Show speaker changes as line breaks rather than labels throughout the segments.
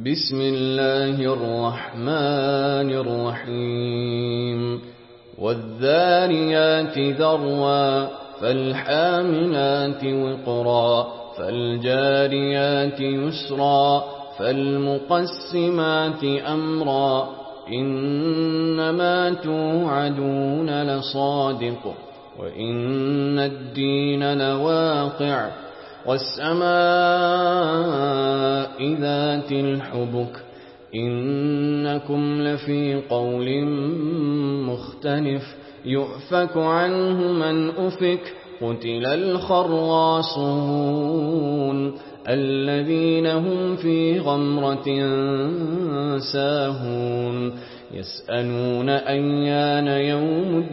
بسم الله الرحمن الرحيم والذاريات ذروا فالحاملات وقرا فالجاريات يسرا فالمقسمات أمرا إنما توعدون لصادق وإن الدين لواقع والسماء ذات الحبك إنكم لفي قول مختلف يؤفك عنه من أفك قتل الخراصون الذين هم في غمرة ساهون يسألون أيان يوم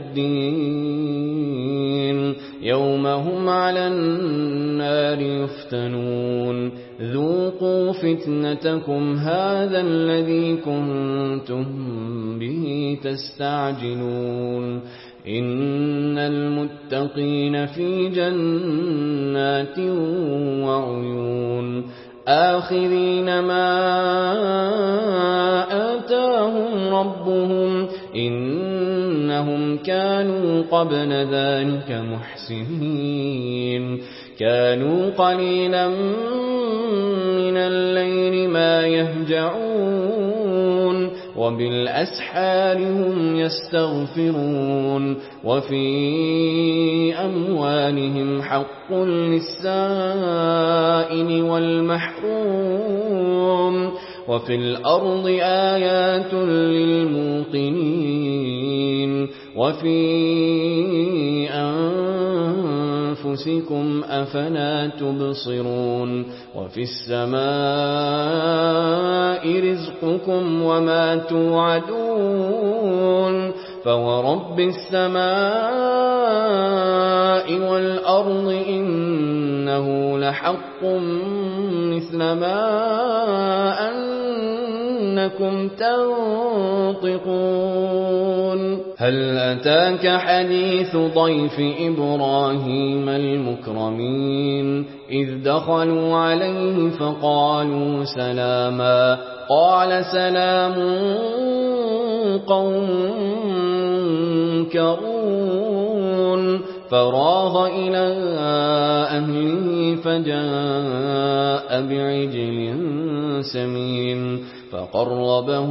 الدين يوم هم على النار يفتنون ذوقوا فتنتكم هذا الذي كنتم به تستعجلون إن المتقين في جنات وعيون آخذين ما آتاهم ربهم إنهم كانوا قبل ذلك محسنين كانوا قليلا من الليل ما يهجعون وبالأسحار هم يستغفرون وفي أموالهم حق للسائل والمحروم وفي الأرض آيات للموقنين وفي أنفسكم أفلا تبصرون وفي السماء رزقكم وما توعدون فورب السماء والأرض إنه لحق مثل ما أنكم تنطقون هل أتاك حديث ضيف إبراهيم المكرمين إذ دخلوا عليه فقالوا سلاما قال سلام قوم منكرون فراغ إلى أهله فجاء بعجل سمين فقربه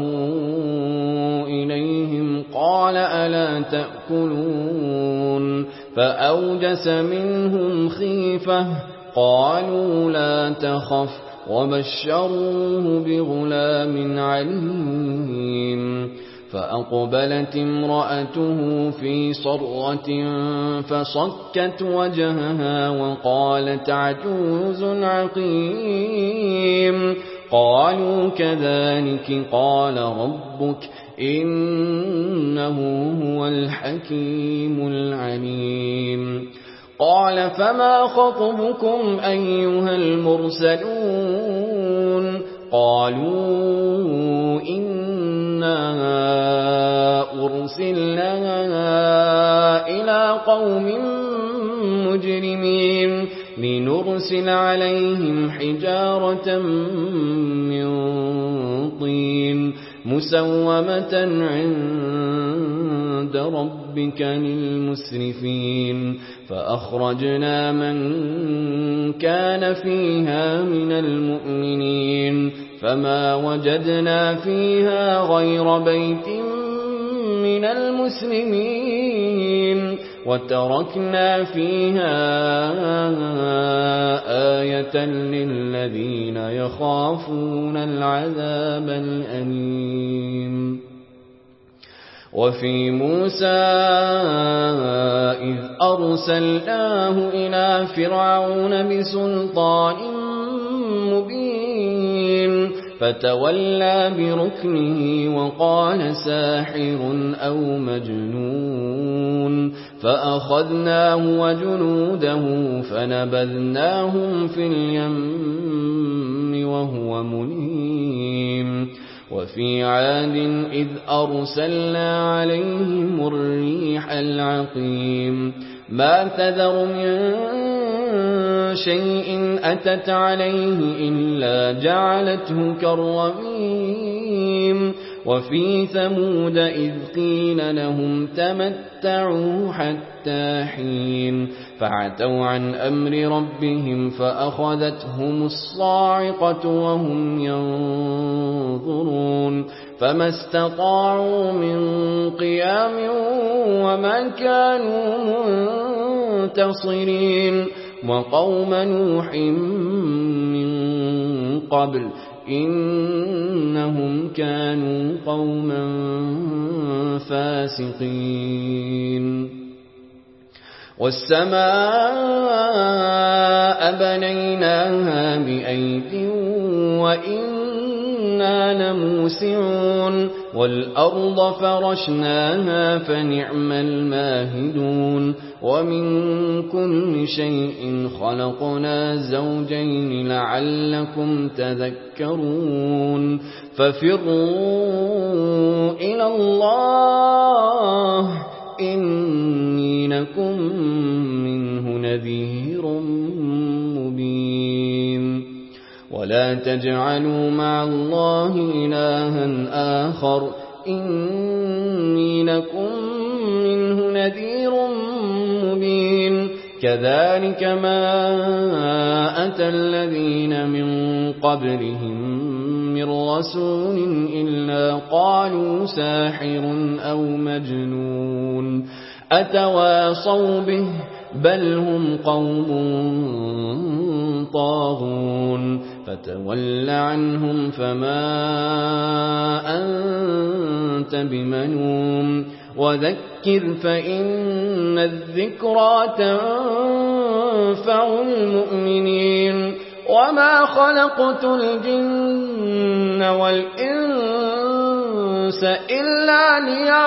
إليهم قال ألا تأكلون فأوجس منهم خيفة قالوا لا تخف وبشروه بغلام عليم فأقبلت امرأته في صرة فصكت وجهها وقالت عجوز عقيم قالوا كذلك قال ربك إنه هو الحكيم العليم قال فما خطبكم أيها المرسلون قالوا إنا أرسلنا إلى قوم مجرمين لنرسل عليهم حجارة من طين مسومة عند ربك للمسرفين فأخرجنا من كان فيها من المؤمنين فما وجدنا فيها غير بيت من المسلمين وتركنا فيها آية للذين يخافون العذاب الأليم وفي موسى إذ أرسلناه إلى فرعون بسلطان مبين فتولى بركنه وقال ساحر أو مجنون فأخذناه وجنوده فنبذناهم في اليم وهو مليم وفي عاد إذ أرسلنا عليهم الريح العقيم ما تذر من شيء أتت عليه إلا جعلته كالرميم وفي ثمود إذ قيل لهم تمتعوا حتى حين فعتوا عن أمر ربهم فأخذتهم الصاعقة وهم ينظرون فما استطاعوا من قيام وما كانوا منتصرين وقوم نوح من قبل إنهم كانوا قوما فاسقين والسماء بنيناها بأيد وإنا لموسعون والأرض فرشناها فنعم الماهدون ومن كل شيء خلقنا زوجين لعلكم تذكرون ففروا إلى الله إني لكم منه نذير مبين ولا تجعلوا مع الله إلها آخر إني لكم منه نذير مبين كذلك ما أتى الذين من قبلهم من رسول إلا قالوا ساحر أو مجنون أتواصوا به بل هم قوم طاغون فتول عنهم فما أنت بملوم وذكر فإن الذكرى تنفع المؤمنين وما خلقت الجن والإنس إلا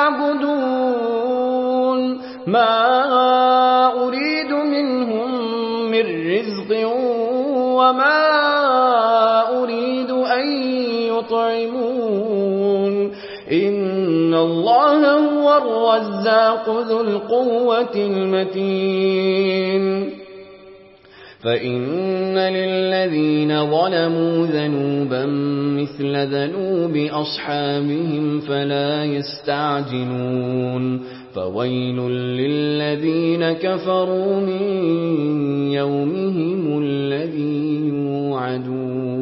ليعبدون ما أريد منهم من رزق وما أريد أن يطعمون إن الله هو الرزاق ذو القوة المتين فإن للذين ظلموا ذنوبا مثل ذنوب أصحابهم فلا يستعجلون فويل للذين كفروا من يومهم الذي يوعدون